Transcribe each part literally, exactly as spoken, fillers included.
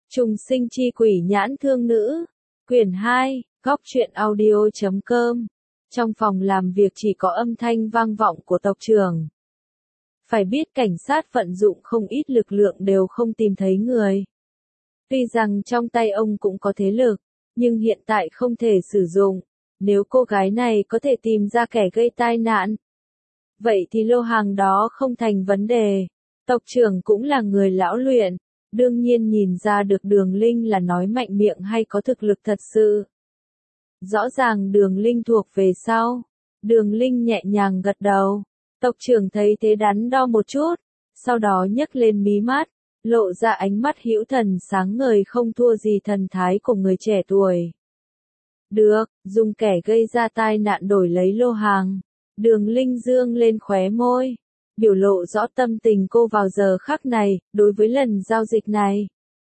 Trùng sinh chi quỷ nhãn thương nữ. Quyển hai, góc truyện audio.com. Trong phòng làm việc chỉ có âm thanh vang vọng của tộc trưởng. Phải biết cảnh sát vận dụng không ít lực lượng đều không tìm thấy người. Tuy rằng trong tay ông cũng có thế lực, nhưng hiện tại không thể sử dụng. Nếu cô gái này có thể tìm ra kẻ gây tai nạn, vậy thì lô hàng đó không thành vấn đề. Tộc trưởng cũng là người lão luyện, đương nhiên nhìn ra được Đường Linh là nói mạnh miệng hay có thực lực thật sự. Rõ ràng Đường Linh thuộc về sau. Đường Linh nhẹ nhàng gật đầu. Tộc trưởng thấy thế đắn đo một chút, sau đó nhấc lên mí mắt, lộ ra ánh mắt hữu thần sáng ngời không thua gì thần thái của người trẻ tuổi. Được, dùng kẻ gây ra tai nạn đổi lấy lô hàng. Đường Linh dương lên khóe môi, biểu lộ rõ tâm tình cô vào giờ khắc này, đối với lần giao dịch này.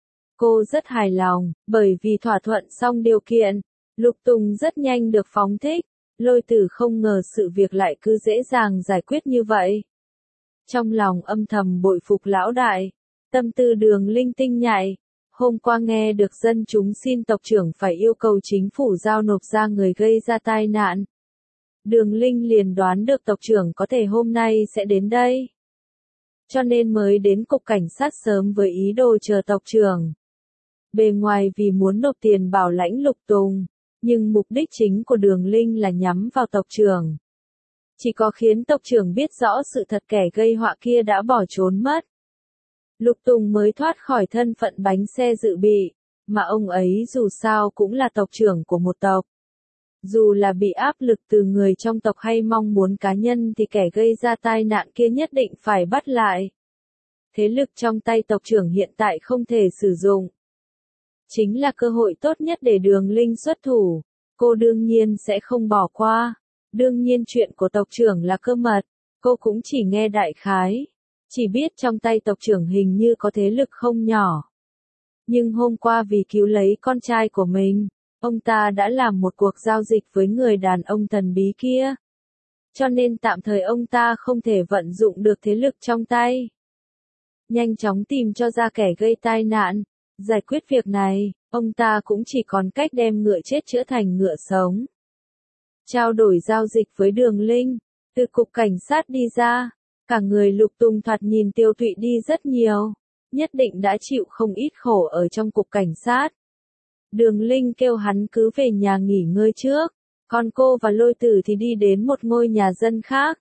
Cô rất hài lòng, bởi vì thỏa thuận xong điều kiện, Lục Tùng rất nhanh được phóng thích, Lôi Tử không ngờ sự việc lại cứ dễ dàng giải quyết như vậy. Trong lòng âm thầm bội phục lão đại, tâm tư Đường Linh tinh nhạy, hôm qua nghe được dân chúng xin tộc trưởng phải yêu cầu chính phủ giao nộp ra người gây ra tai nạn. Đường Linh liền đoán được tộc trưởng có thể hôm nay sẽ đến đây. Cho nên mới đến cục cảnh sát sớm với ý đồ chờ tộc trưởng. Bề ngoài vì muốn nộp tiền bảo lãnh Lục Tùng, nhưng mục đích chính của Đường Linh là nhắm vào tộc trưởng. Chỉ có khiến tộc trưởng biết rõ sự thật kẻ gây họa kia đã bỏ trốn mất. Lục Tùng mới thoát khỏi thân phận bánh xe dự bị, mà ông ấy dù sao cũng là tộc trưởng của một tộc. Dù là bị áp lực từ người trong tộc hay mong muốn cá nhân thì kẻ gây ra tai nạn kia nhất định phải bắt lại. Thế lực trong tay tộc trưởng hiện tại không thể sử dụng. Chính là cơ hội tốt nhất để Đường Linh xuất thủ, cô đương nhiên sẽ không bỏ qua. Đương nhiên chuyện của tộc trưởng là cơ mật, cô cũng chỉ nghe đại khái. Chỉ biết trong tay tộc trưởng hình như có thế lực không nhỏ. Nhưng hôm qua vì cứu lấy con trai của mình, ông ta đã làm một cuộc giao dịch với người đàn ông thần bí kia. Cho nên tạm thời ông ta không thể vận dụng được thế lực trong tay. Nhanh chóng tìm cho ra kẻ gây tai nạn, giải quyết việc này, ông ta cũng chỉ còn cách đem ngựa chết chữa thành ngựa sống. Trao đổi giao dịch với Đường Linh, từ cục cảnh sát đi ra, cả người Lục Tùng thoạt nhìn tiêu tụy đi rất nhiều, nhất định đã chịu không ít khổ ở trong cục cảnh sát. Đường Linh kêu hắn cứ về nhà nghỉ ngơi trước, còn cô và Lôi Tử thì đi đến một ngôi nhà dân khác.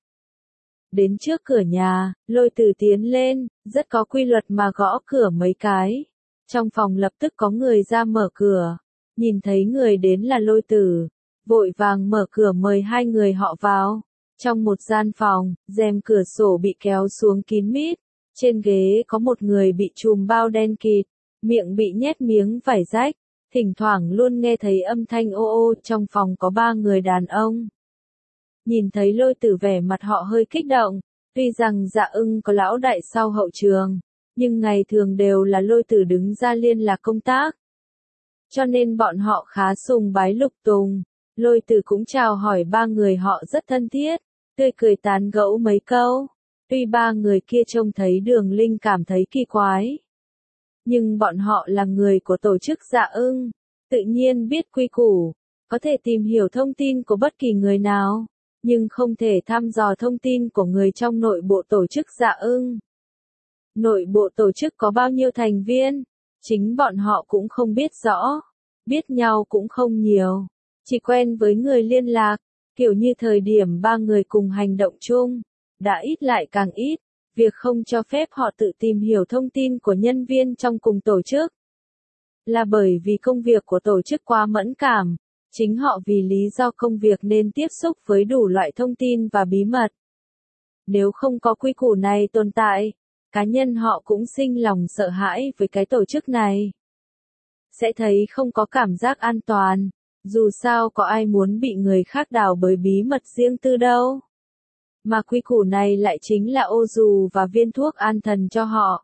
Đến trước cửa nhà, Lôi Tử tiến lên, rất có quy luật mà gõ cửa mấy cái. Trong phòng lập tức có người ra mở cửa, nhìn thấy người đến là Lôi Tử, vội vàng mở cửa mời hai người họ vào. Trong một gian phòng, rèm cửa sổ bị kéo xuống kín mít, trên ghế có một người bị trùm bao đen kịt, miệng bị nhét miếng vải rách, thỉnh thoảng luôn nghe thấy âm thanh ô ô. Trong phòng có ba người đàn ông. Nhìn thấy Lôi Tử vẻ mặt họ hơi kích động, tuy rằng Dạ Ưng có lão đại sau hậu trường, nhưng ngày thường đều là Lôi Tử đứng ra liên lạc công tác. Cho nên bọn họ khá sùng bái Lục Tùng. Lôi Tử cũng chào hỏi ba người họ rất thân thiết, tươi cười tán gẫu mấy câu. Tuy ba người kia trông thấy Đường Linh cảm thấy kỳ quái, nhưng bọn họ là người của tổ chức Dạ Ưng, tự nhiên biết quy củ, có thể tìm hiểu thông tin của bất kỳ người nào, nhưng không thể thăm dò thông tin của người trong nội bộ tổ chức Dạ Ưng. Nội bộ tổ chức có bao nhiêu thành viên, chính bọn họ cũng không biết rõ, biết nhau cũng không nhiều, chỉ quen với người liên lạc, kiểu như thời điểm ba người cùng hành động chung, đã ít lại càng ít. Việc không cho phép họ tự tìm hiểu thông tin của nhân viên trong cùng tổ chức, là bởi vì công việc của tổ chức quá mẫn cảm, chính họ vì lý do công việc nên tiếp xúc với đủ loại thông tin và bí mật. Nếu không có quy củ này tồn tại, cá nhân họ cũng sinh lòng sợ hãi với cái tổ chức này. Sẽ thấy không có cảm giác an toàn, dù sao có ai muốn bị người khác đào bới bí mật riêng tư đâu. Mà quy củ này lại chính là ô dù và viên thuốc an thần cho họ.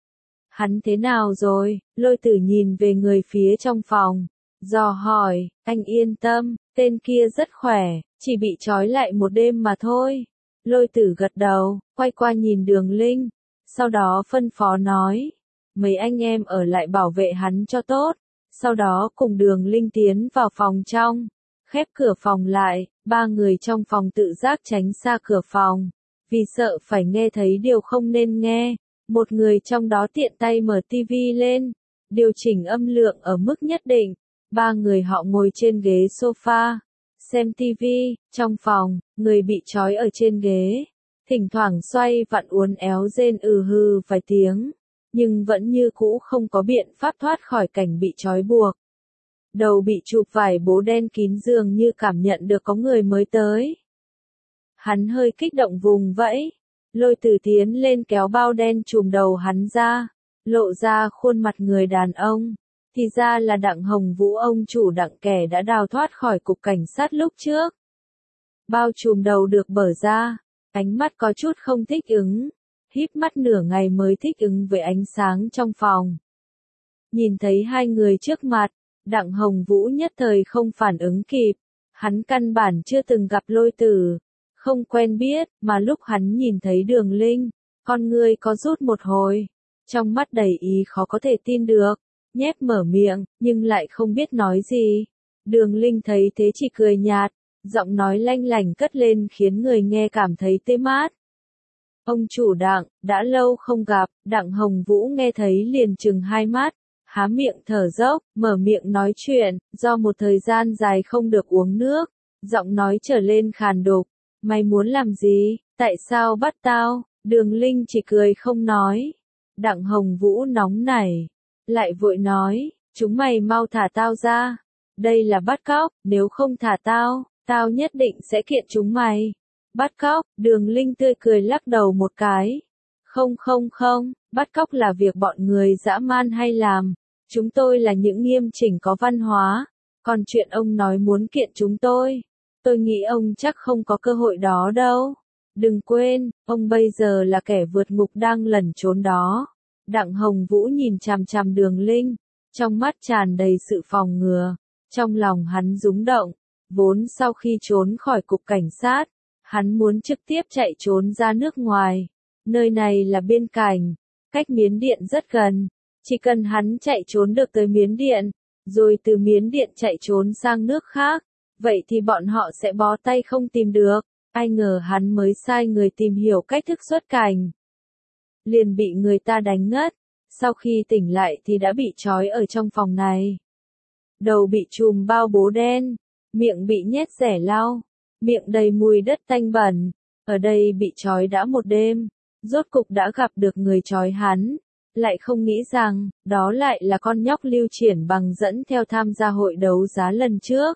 Hắn thế nào rồi? Lôi Tử nhìn về người phía trong phòng, dò hỏi. Anh yên tâm, tên kia rất khỏe, chỉ bị trói lại một đêm mà thôi. Lôi Tử gật đầu, quay qua nhìn Đường Linh, sau đó phân phó nói. mấy anh em ở lại bảo vệ hắn cho tốt, sau đó cùng Đường Linh tiến vào phòng trong, khép cửa phòng lại, ba người trong phòng tự giác tránh xa cửa phòng, vì sợ phải nghe thấy điều không nên nghe, một người trong đó tiện tay mở tivi lên, điều chỉnh âm lượng ở mức nhất định, ba người họ ngồi trên ghế sofa, xem tivi, trong phòng, người bị trói ở trên ghế, thỉnh thoảng xoay vặn uốn éo rên ừ hừ vài tiếng, nhưng vẫn như cũ không có biện pháp thoát khỏi cảnh bị trói buộc. Đầu bị chụp vải bố đen kín dường như cảm nhận được có người mới tới. Hắn hơi kích động vùng vẫy, Lôi Tử tiến lên kéo bao đen trùm đầu hắn ra, lộ ra khuôn mặt người đàn ông, thì ra là Đặng Hồng Vũ, ông chủ Đặng, kẻ đã đào thoát khỏi cục cảnh sát lúc trước. Bao trùm đầu được bở ra, ánh mắt có chút không thích ứng, híp mắt nửa ngày mới thích ứng với ánh sáng trong phòng. Nhìn thấy hai người trước mặt, Đặng Hồng Vũ nhất thời không phản ứng kịp, hắn căn bản chưa từng gặp Lôi Tử, không quen biết, mà lúc hắn nhìn thấy Đường Linh, con ngươi có rút một hồi, trong mắt đầy ý khó có thể tin được, nhếch mở miệng, nhưng lại không biết nói gì. Đường Linh thấy thế chỉ cười nhạt, giọng nói lanh lảnh cất lên khiến người nghe cảm thấy tê mát. Ông chủ Đặng, đã lâu không gặp, Đặng Hồng Vũ nghe thấy liền trừng hai mắt, há miệng thở dốc, mở miệng nói chuyện, do một thời gian dài không được uống nước, giọng nói trở lên khàn đục, mày muốn làm gì, tại sao bắt tao, Đường Linh chỉ cười không nói. Đặng Hồng Vũ nóng nảy, lại vội nói, chúng mày mau thả tao ra, đây là bắt cóc, nếu không thả tao, tao nhất định sẽ kiện chúng mày. Bắt cóc, Đường Linh tươi cười lắc đầu một cái. Không không không, bắt cóc là việc bọn người dã man hay làm, chúng tôi là những nghiêm chỉnh có văn hóa, còn chuyện ông nói muốn kiện chúng tôi, tôi nghĩ ông chắc không có cơ hội đó đâu. Đừng quên, ông bây giờ là kẻ vượt ngục đang lẩn trốn đó. Đặng Hồng Vũ nhìn chằm chằm Đường Linh, trong mắt tràn đầy sự phòng ngừa, trong lòng hắn rúng động, vốn sau khi trốn khỏi cục cảnh sát, hắn muốn trực tiếp chạy trốn ra nước ngoài, nơi này là biên cảnh, cách Miến Điện rất gần, chỉ cần hắn chạy trốn được tới Miến Điện, rồi từ Miến Điện chạy trốn sang nước khác, vậy thì bọn họ sẽ bó tay không tìm được, ai ngờ hắn mới sai người tìm hiểu cách thức xuất cảnh. Liền bị người ta đánh ngất, sau khi tỉnh lại thì đã bị trói ở trong phòng này. Đầu bị trùm bao bố đen, miệng bị nhét rẻ lau, miệng đầy mùi đất tanh bẩn, ở đây bị trói đã một đêm, rốt cục đã gặp được người trói hắn, lại không nghĩ rằng, đó lại là con nhóc Lưu Triển Bằng dẫn theo tham gia hội đấu giá lần trước.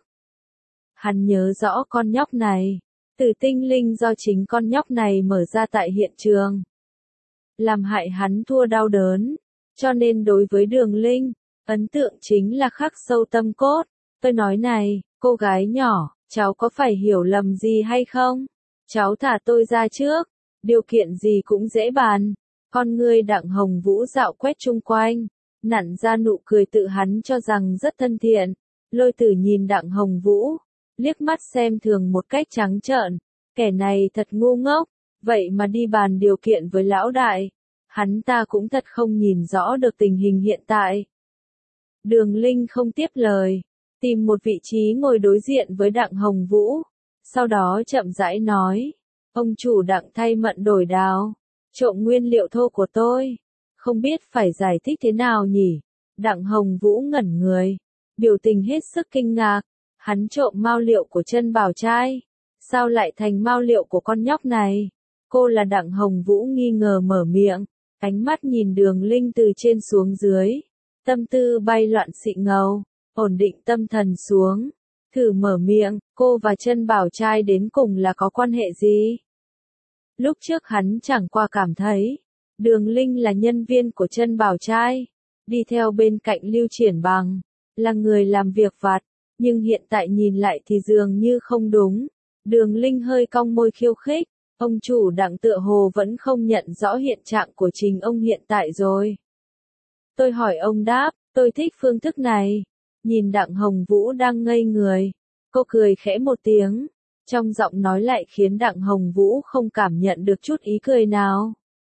Hắn nhớ rõ con nhóc này, từ tinh linh do chính con nhóc này mở ra tại hiện trường, làm hại hắn thua đau đớn, cho nên đối với Đường Linh, ấn tượng chính là khắc sâu tâm cốt. Tôi nói này, cô gái nhỏ, cháu có phải hiểu lầm gì hay không? Cháu thả tôi ra trước, điều kiện gì cũng dễ bàn. Con ngươi Đặng Hồng Vũ dạo quét chung quanh, nặn ra nụ cười tự hắn cho rằng rất thân thiện. Lôi Tử nhìn Đặng Hồng Vũ, liếc mắt xem thường một cách trắng trợn, kẻ này thật ngu ngốc, vậy mà đi bàn điều kiện với lão đại. Hắn ta cũng thật không nhìn rõ được tình hình hiện tại. Đường Linh không tiếp lời, tìm một vị trí ngồi đối diện với Đặng Hồng Vũ, sau đó chậm rãi nói, ông chủ Đặng thay mận đổi đao, trộm nguyên liệu thô của tôi, không biết phải giải thích thế nào nhỉ? Đặng Hồng Vũ ngẩn người, biểu tình hết sức kinh ngạc, hắn trộm mao liệu của Trân Bảo Trai, sao lại thành mao liệu của con nhóc này? Cô là Đặng Hồng Vũ nghi ngờ mở miệng, ánh mắt nhìn Đường Linh từ trên xuống dưới, tâm tư bay loạn xị ngầu, ổn định tâm thần xuống, thử mở miệng, cô và Trân Bảo Trai đến cùng là có quan hệ gì? Lúc trước hắn chẳng qua cảm thấy, Đường Linh là nhân viên của Trân Bảo Trai, đi theo bên cạnh Lưu Triển Bằng, là người làm việc vặt, nhưng hiện tại nhìn lại thì dường như không đúng. Đường Linh hơi cong môi khiêu khích, ông chủ Đặng tựa hồ vẫn không nhận rõ hiện trạng của chính ông hiện tại rồi. Tôi hỏi ông đáp, tôi thích phương thức này. Nhìn Đặng Hồng Vũ đang ngây người, cô cười khẽ một tiếng, trong giọng nói lại khiến Đặng Hồng Vũ không cảm nhận được chút ý cười nào.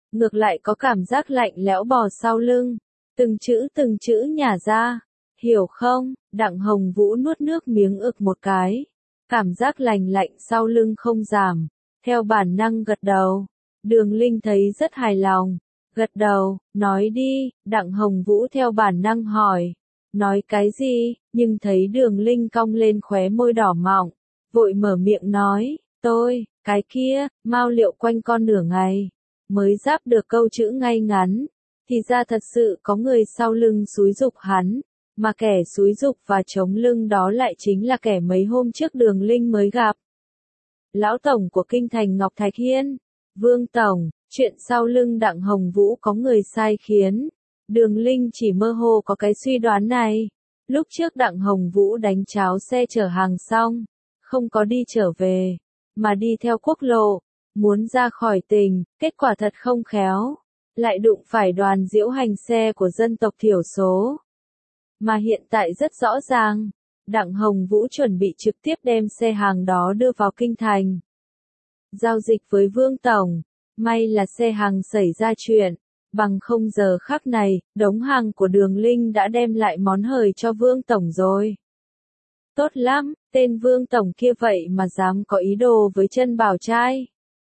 ngược lại có cảm giác lạnh lẽo bò sau lưng. Từng chữ từng chữ nhả ra. Hiểu không? Đặng Hồng Vũ nuốt nước miếng ực một cái. Cảm giác lành lạnh sau lưng không giảm. Theo bản năng gật đầu. Đường Linh thấy rất hài lòng. Gật đầu, nói đi, Đặng Hồng Vũ theo bản năng hỏi. Nói cái gì, nhưng thấy Đường Linh cong lên khóe môi đỏ mọng. Vội mở miệng nói, tôi, cái kia, mau liệu quanh con nửa ngày. Mới giáp được câu chữ ngay ngắn. Thì ra thật sự có người sau lưng xúi giục hắn. Mà kẻ xúi giục và chống lưng đó lại chính là kẻ mấy hôm trước Đường Linh mới gặp. Lão Tổng của Kinh Thành Ngọc Thạch Hiên. Vương Tổng, chuyện sau lưng Đặng Hồng Vũ có người sai khiến. Đường Linh chỉ mơ hồ có cái suy đoán này. Lúc trước Đặng Hồng Vũ đánh cháo xe chở hàng xong. Không có đi trở về. Mà đi theo quốc lộ. Muốn ra khỏi tỉnh, kết quả thật không khéo. Lại đụng phải đoàn diễu hành xe của dân tộc thiểu số. Mà hiện tại rất rõ ràng. Đặng Hồng Vũ chuẩn bị trực tiếp đem xe hàng đó đưa vào kinh thành. Giao dịch với Vương Tổng. May là xe hàng xảy ra chuyện. Bằng không giờ khắc này, đống hàng của Đường Linh đã đem lại món hời cho Vương Tổng rồi. Tốt lắm, tên Vương Tổng kia vậy mà dám có ý đồ với chân bảo trai.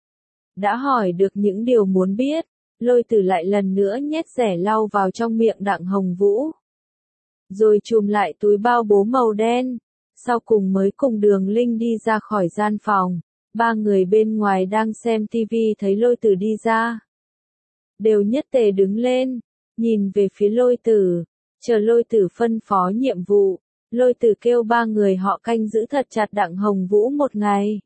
Đã hỏi được những điều muốn biết, Lôi Tử lại lần nữa nhét rẻ lau vào trong miệng Đặng Hồng Vũ. Rồi chùm lại túi bao bố màu đen, sau cùng mới cùng Đường Linh đi ra khỏi gian phòng. Ba người bên ngoài đang xem tivi thấy Lôi Tử đi ra. Đều nhất tề đứng lên, nhìn về phía Lôi Tử, chờ Lôi Tử phân phó nhiệm vụ. Lôi Tử kêu ba người họ canh giữ thật chặt Đặng Hồng Vũ một ngày.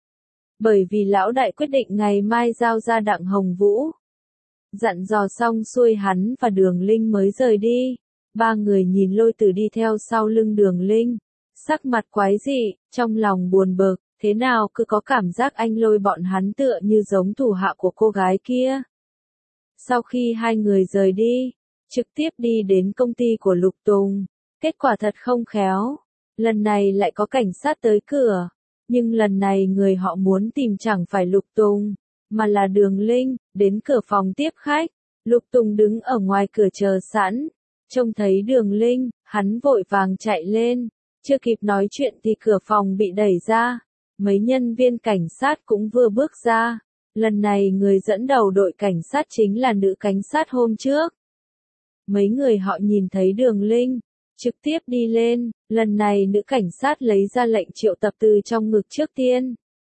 Bởi vì lão đại quyết định ngày mai giao ra Đặng Hồng Vũ. Dặn dò xong xuôi hắn và Đường Linh mới rời đi. Ba người nhìn Lôi Tử đi theo sau lưng Đường Linh. Sắc mặt quái dị, trong lòng buồn bực, thế nào cứ có cảm giác anh Lôi bọn hắn tựa như giống thủ hạ của cô gái kia. Sau khi hai người rời đi, trực tiếp đi đến công ty của Lục Tùng. Kết quả thật không khéo. Lần này lại có cảnh sát tới cửa. Nhưng lần này người họ muốn tìm chẳng phải Lục Tùng, mà là Đường Linh. Đến cửa phòng tiếp khách. Lục Tùng đứng ở ngoài cửa chờ sẵn. Trông thấy Đường Linh, hắn vội vàng chạy lên. Chưa kịp nói chuyện thì cửa phòng bị đẩy ra. Mấy nhân viên cảnh sát cũng vừa bước ra. Lần này người dẫn đầu đội cảnh sát chính là nữ cảnh sát hôm trước. Mấy người họ nhìn thấy Đường Linh, trực tiếp đi lên. Lần này nữ cảnh sát lấy ra lệnh triệu tập từ trong ngực trước tiên.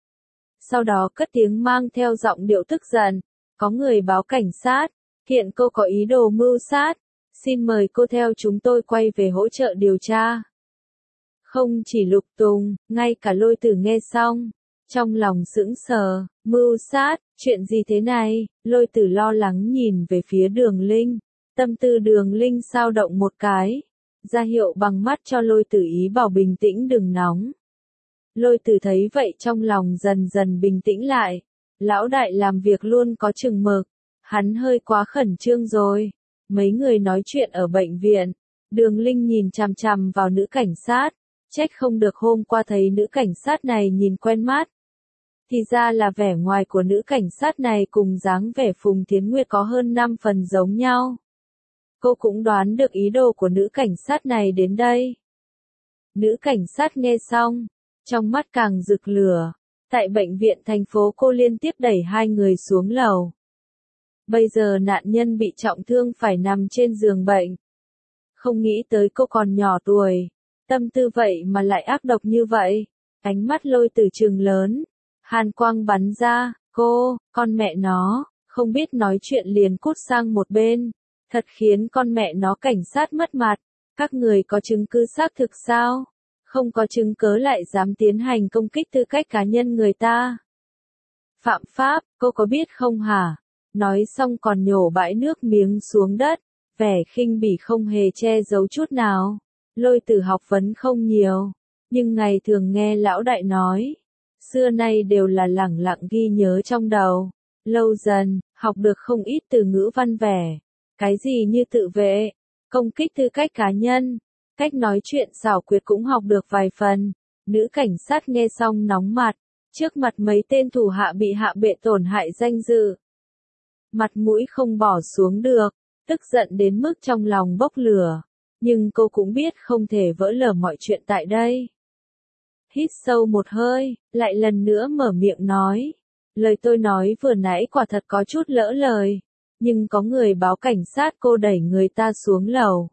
Sau đó cất tiếng mang theo giọng điệu tức giận. Có người báo cảnh sát, hiện cô có ý đồ mưu sát. Xin mời cô theo chúng tôi quay về hỗ trợ điều tra. Không chỉ Lục Tùng, ngay cả Lôi Tử nghe xong. Trong lòng sững sờ, mưu sát, chuyện gì thế này? Lôi Tử lo lắng nhìn về phía Đường Linh. Tâm tư Đường Linh dao động một cái. Ra hiệu bằng mắt cho Lôi Tử ý bảo bình tĩnh đừng nóng. Lôi Tử thấy vậy trong lòng dần dần bình tĩnh lại. Lão đại làm việc luôn có chừng mực. Hắn hơi quá khẩn trương rồi. Mấy người nói chuyện ở bệnh viện. Đường Linh nhìn chằm chằm vào nữ cảnh sát. Trách không được hôm qua thấy nữ cảnh sát này nhìn quen mắt. Thì ra là vẻ ngoài của nữ cảnh sát này cùng dáng vẻ Phùng Thiến Nguyệt có hơn năm phần giống nhau. Cô cũng đoán được ý đồ của nữ cảnh sát này đến đây. Nữ cảnh sát nghe xong, trong mắt càng rực lửa. Tại bệnh viện thành phố cô liên tiếp đẩy hai người xuống lầu. Bây giờ nạn nhân bị trọng thương phải nằm trên giường bệnh. Không nghĩ tới cô còn nhỏ tuổi. Tâm tư vậy mà lại ác độc như vậy. Ánh mắt Lôi Tử trừng lớn. Hàn quang bắn ra. Cô, con mẹ nó, không biết nói chuyện liền cút sang một bên. Thật khiến con mẹ nó cảnh sát mất mặt. Các người có chứng cứ xác thực sao? Không có chứng cớ lại dám tiến hành công kích tư cách cá nhân người ta. Phạm pháp, cô có biết không hả? Nói xong còn nhổ bãi nước miếng xuống đất. Vẻ khinh bỉ không hề che giấu chút nào. Lôi Tử học vấn không nhiều. Nhưng ngày thường nghe lão đại nói. Xưa nay đều là lẳng lặng ghi nhớ trong đầu. Lâu dần, học được không ít từ ngữ văn vẻ. Cái gì như tự vệ, công kích tư cách cá nhân, cách nói chuyện xảo quyệt cũng học được vài phần. Nữ cảnh sát nghe xong nóng mặt, trước mặt mấy tên thủ hạ bị hạ bệ tổn hại danh dự. mặt mũi không bỏ xuống được, tức giận đến mức trong lòng bốc lửa. Nhưng cô cũng biết không thể vỡ lở mọi chuyện tại đây. Hít sâu một hơi, lại lần nữa mở miệng nói. Lời tôi nói vừa nãy quả thật có chút lỡ lời, nhưng có người báo cảnh sát cô đẩy người ta xuống lầu.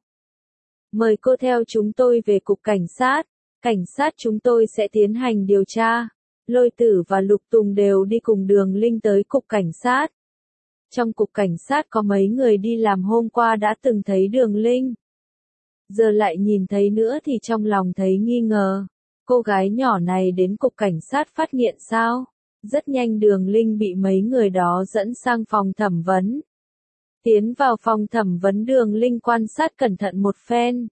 Mời cô theo chúng tôi về cục cảnh sát, cảnh sát chúng tôi sẽ tiến hành điều tra. Lôi Tử và Lục Tùng đều đi cùng Đường Linh tới cục cảnh sát. Trong cục cảnh sát có mấy người đi làm hôm qua đã từng thấy Đường Linh. Giờ lại nhìn thấy nữa thì trong lòng thấy nghi ngờ. Cô gái nhỏ này đến cục cảnh sát phát nghiện sao? Rất nhanh Đường Linh bị mấy người đó dẫn sang phòng thẩm vấn. Tiến vào phòng thẩm vấn Đường Linh quan sát cẩn thận một phen.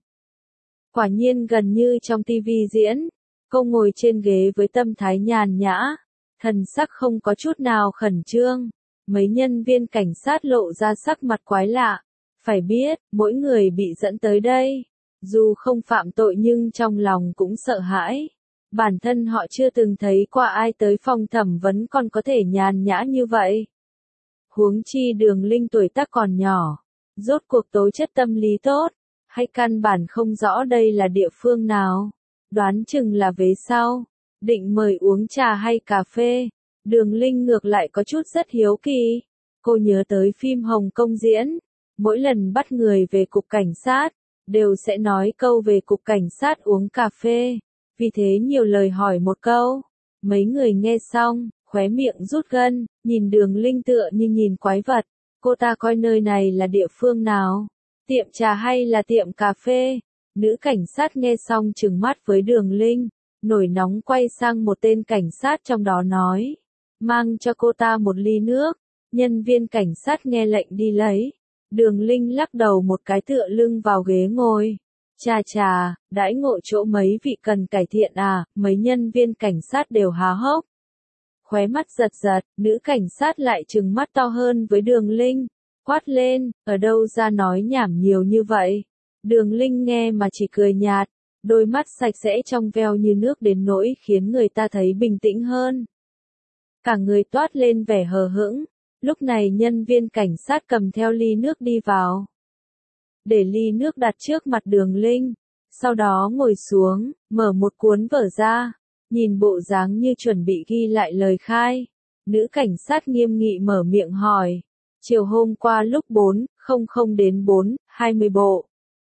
Quả nhiên gần như trong tivi diễn, cô ngồi trên ghế với tâm thái nhàn nhã, thần sắc không có chút nào khẩn trương. Mấy nhân viên cảnh sát lộ ra sắc mặt quái lạ. Phải biết, mỗi người bị dẫn tới đây, dù không phạm tội nhưng trong lòng cũng sợ hãi. Bản thân họ chưa từng thấy qua ai tới phòng thẩm vấn còn có thể nhàn nhã như vậy. Huống chi Đường Linh tuổi tác còn nhỏ, rốt cuộc tố chất tâm lý tốt, hay căn bản không rõ đây là địa phương nào. Đoán chừng là vế sau, định mời uống trà hay cà phê. Đường Linh ngược lại có chút rất hiếu kỳ. Cô nhớ tới phim Hồng Kông diễn, mỗi lần bắt người về cục cảnh sát, đều sẽ nói câu về cục cảnh sát uống cà phê. Vì thế nhiều lời hỏi một câu. Mấy người nghe xong, khóe miệng rút gân, nhìn Đường Linh tựa như nhìn quái vật. Cô ta coi nơi này là địa phương nào? Tiệm trà hay là tiệm cà phê? Nữ cảnh sát nghe xong trừng mắt với Đường Linh, nổi nóng quay sang một tên cảnh sát trong đó nói. Mang cho cô ta một ly nước. Nhân viên cảnh sát nghe lệnh đi lấy. Đường Linh lắc đầu một cái tựa lưng vào ghế ngồi. Chà chà, đãi ngộ chỗ mấy vị cần cải thiện à, mấy nhân viên cảnh sát đều há hốc. Khóe mắt giật giật, nữ cảnh sát lại trừng mắt to hơn với Đường Linh, quát lên, ở đâu ra nói nhảm nhiều như vậy. Đường Linh nghe mà chỉ cười nhạt, đôi mắt sạch sẽ trong veo như nước đến nỗi khiến người ta thấy bình tĩnh hơn. Cả người toát lên vẻ hờ hững, lúc này nhân viên cảnh sát cầm theo ly nước đi vào. Để ly nước đặt trước mặt Đường Linh, sau đó ngồi xuống, mở một cuốn vở ra, nhìn bộ dáng như chuẩn bị ghi lại lời khai. Nữ cảnh sát nghiêm nghị mở miệng hỏi, chiều hôm qua lúc bốn không không đến bốn hai mươi bộ.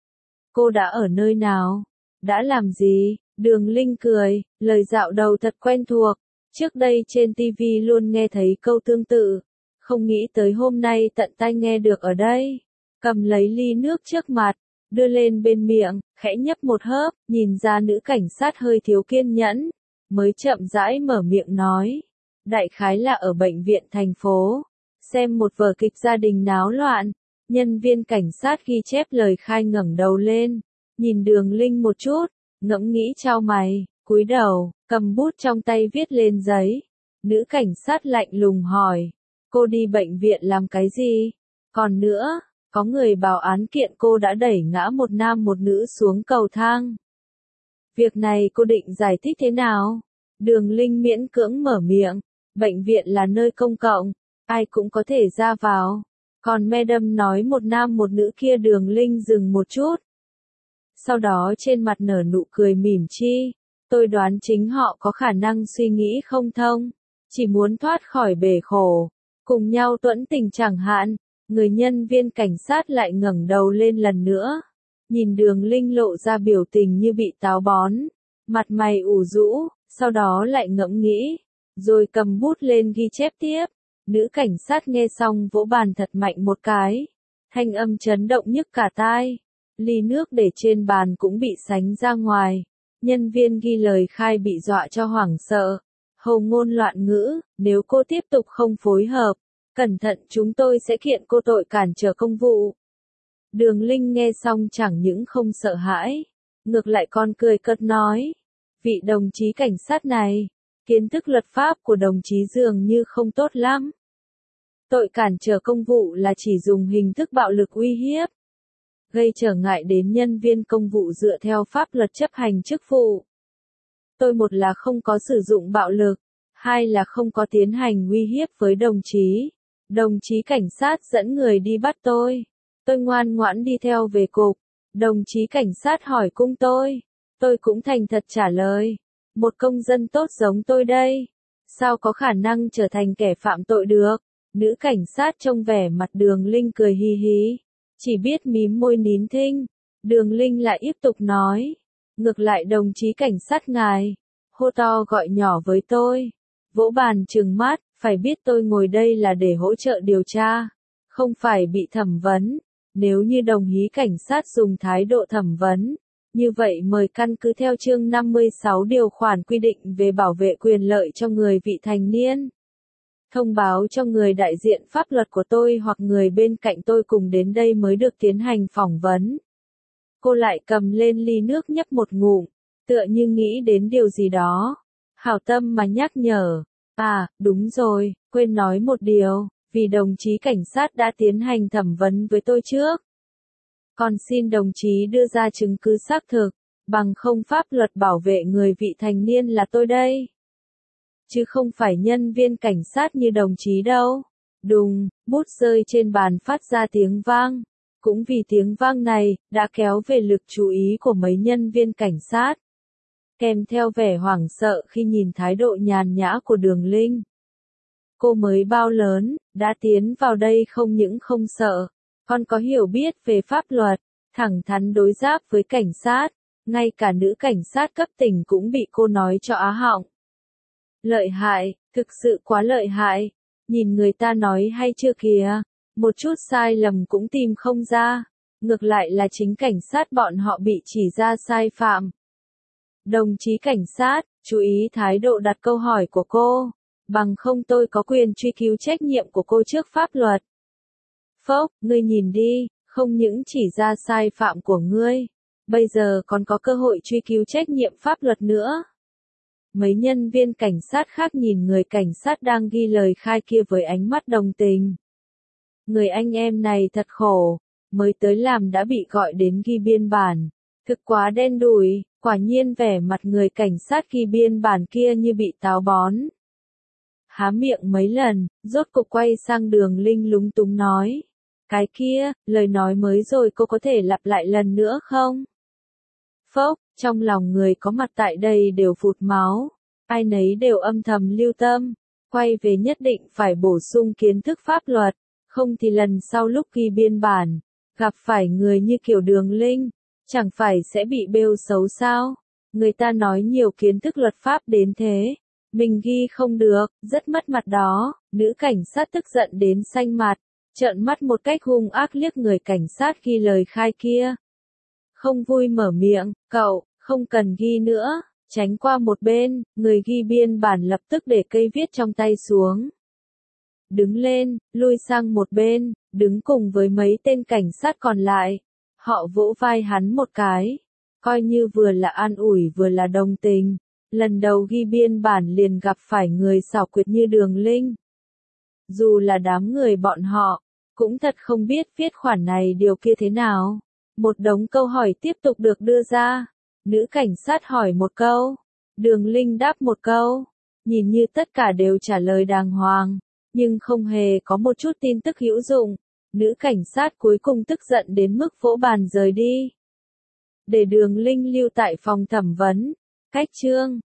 Cô đã ở nơi nào? Đã làm gì? Đường Linh cười, lời dạo đầu thật quen thuộc, trước đây trên tivi luôn nghe thấy câu tương tự, không nghĩ tới hôm nay tận tai nghe được ở đây. Cầm lấy ly nước trước mặt, đưa lên bên miệng, khẽ nhấp một hớp, nhìn ra nữ cảnh sát hơi thiếu kiên nhẫn, mới chậm rãi mở miệng nói. Đại khái là ở bệnh viện thành phố, xem một vở kịch gia đình náo loạn. Nhân viên cảnh sát ghi chép lời khai ngẩng đầu lên, nhìn Đường Linh một chút, ngẫm nghĩ chau mày, cúi đầu, cầm bút trong tay viết lên giấy. Nữ cảnh sát lạnh lùng hỏi, cô đi bệnh viện làm cái gì? Còn nữa, có người báo án kiện cô đã đẩy ngã một nam một nữ xuống cầu thang. Việc này cô định giải thích thế nào? Đường Linh miễn cưỡng mở miệng, bệnh viện là nơi công cộng, ai cũng có thể ra vào. Còn madam nói một nam một nữ kia. Đường Linh dừng một chút. Sau đó trên mặt nở nụ cười mỉm chi. Tôi đoán chính họ có khả năng suy nghĩ không thông, chỉ muốn thoát khỏi bể khổ, cùng nhau tuẫn tình chẳng hạn. Người nhân viên cảnh sát lại ngẩng đầu lên lần nữa, nhìn Đường Linh lộ ra biểu tình như bị táo bón, mặt mày ủ rũ, sau đó lại ngẫm nghĩ, rồi cầm bút lên ghi chép tiếp. Nữ cảnh sát nghe xong vỗ bàn thật mạnh một cái, thanh âm chấn động nhức cả tai, ly nước để trên bàn cũng bị sánh ra ngoài. Nhân viên ghi lời khai bị dọa cho hoảng sợ, hầu ngôn loạn ngữ, nếu cô tiếp tục không phối hợp, cẩn thận chúng tôi sẽ kiện cô tội cản trở công vụ. Đường Linh nghe xong chẳng những không sợ hãi, ngược lại còn cười cợt nói, vị đồng chí cảnh sát này, kiến thức luật pháp của đồng chí dường như không tốt lắm. Tội cản trở công vụ là chỉ dùng hình thức bạo lực uy hiếp, gây trở ngại đến nhân viên công vụ dựa theo pháp luật chấp hành chức vụ. Tôi một là không có sử dụng bạo lực, hai là không có tiến hành uy hiếp với đồng chí. Đồng chí cảnh sát dẫn người đi bắt tôi. Tôi ngoan ngoãn đi theo về cục. Đồng chí cảnh sát hỏi cung tôi. Tôi cũng thành thật trả lời. Một công dân tốt giống tôi đây. Sao có khả năng trở thành kẻ phạm tội được? Nữ cảnh sát trông vẻ mặt Đường Linh cười hì hí. Chỉ biết mím môi nín thinh. Đường Linh lại tiếp tục nói. Ngược lại đồng chí cảnh sát ngài. Hô to gọi nhỏ với tôi. Vỗ bàn trừng mắt. Phải biết tôi ngồi đây là để hỗ trợ điều tra. Không phải bị thẩm vấn. Nếu như đồng ý cảnh sát dùng thái độ thẩm vấn. Như vậy mời căn cứ theo chương năm mươi sáu điều khoản quy định về bảo vệ quyền lợi cho người vị thành niên. Thông báo cho người đại diện pháp luật của tôi hoặc người bên cạnh tôi cùng đến đây mới được tiến hành phỏng vấn. Cô lại cầm lên ly nước nhấp một ngụm, tựa như nghĩ đến điều gì đó. Hảo tâm mà nhắc nhở. À, đúng rồi, quên nói một điều, vì đồng chí cảnh sát đã tiến hành thẩm vấn với tôi trước. Còn xin đồng chí đưa ra chứng cứ xác thực, bằng không pháp luật bảo vệ người vị thành niên là tôi đây. Chứ không phải nhân viên cảnh sát như đồng chí đâu. Đùng, bút rơi trên bàn phát ra tiếng vang. Cũng vì tiếng vang này, đã kéo về lực chú ý của mấy nhân viên cảnh sát. Kèm theo vẻ hoảng sợ khi nhìn thái độ nhàn nhã của Đường Linh. Cô mới bao lớn, đã tiến vào đây không những không sợ, còn có hiểu biết về pháp luật, thẳng thắn đối giáp với cảnh sát, ngay cả nữ cảnh sát cấp tỉnh cũng bị cô nói cho á họng. Lợi hại, thực sự quá lợi hại, nhìn người ta nói hay chưa kìa, một chút sai lầm cũng tìm không ra, ngược lại là chính cảnh sát bọn họ bị chỉ ra sai phạm. Đồng chí cảnh sát, chú ý thái độ đặt câu hỏi của cô, bằng không tôi có quyền truy cứu trách nhiệm của cô trước pháp luật. Phốc, ngươi nhìn đi, không những chỉ ra sai phạm của ngươi, bây giờ còn có cơ hội truy cứu trách nhiệm pháp luật nữa. Mấy nhân viên cảnh sát khác nhìn người cảnh sát đang ghi lời khai kia với ánh mắt đồng tình. Người anh em này thật khổ, mới tới làm đã bị gọi đến ghi biên bản, thực quá đen đủi, quả nhiên vẻ mặt người cảnh sát ghi biên bản kia như bị táo bón. Há miệng mấy lần, rốt cục quay sang Đường Linh lúng túng nói. Cái kia, lời nói mới rồi cô có thể lặp lại lần nữa không? Phốc, trong lòng người có mặt tại đây đều phụt máu, ai nấy đều âm thầm lưu tâm, quay về nhất định phải bổ sung kiến thức pháp luật, không thì lần sau lúc ghi biên bản, gặp phải người như kiểu Đường Linh, chẳng phải sẽ bị bêu xấu sao? Người ta nói nhiều kiến thức luật pháp đến thế, mình ghi không được, rất mất mặt đó, nữ cảnh sát tức giận đến xanh mặt, trợn mắt một cách hung ác liếc người cảnh sát ghi lời khai kia. Không vui mở miệng, cậu, không cần ghi nữa, tránh qua một bên, người ghi biên bản lập tức để cây viết trong tay xuống. Đứng lên, lui sang một bên, đứng cùng với mấy tên cảnh sát còn lại. Họ vỗ vai hắn một cái, coi như vừa là an ủi vừa là đồng tình. Lần đầu ghi biên bản liền gặp phải người xảo quyệt như Đường Linh. Dù là đám người bọn họ, cũng thật không biết viết khoản này điều kia thế nào. Một đống câu hỏi tiếp tục được đưa ra. Nữ cảnh sát hỏi một câu, Đường Linh đáp một câu. Nhìn như tất cả đều trả lời đàng hoàng, nhưng không hề có một chút tin tức hữu dụng. Nữ cảnh sát cuối cùng tức giận đến mức vỗ bàn rời đi. Để Đường Linh lưu tại phòng thẩm vấn. Cách chương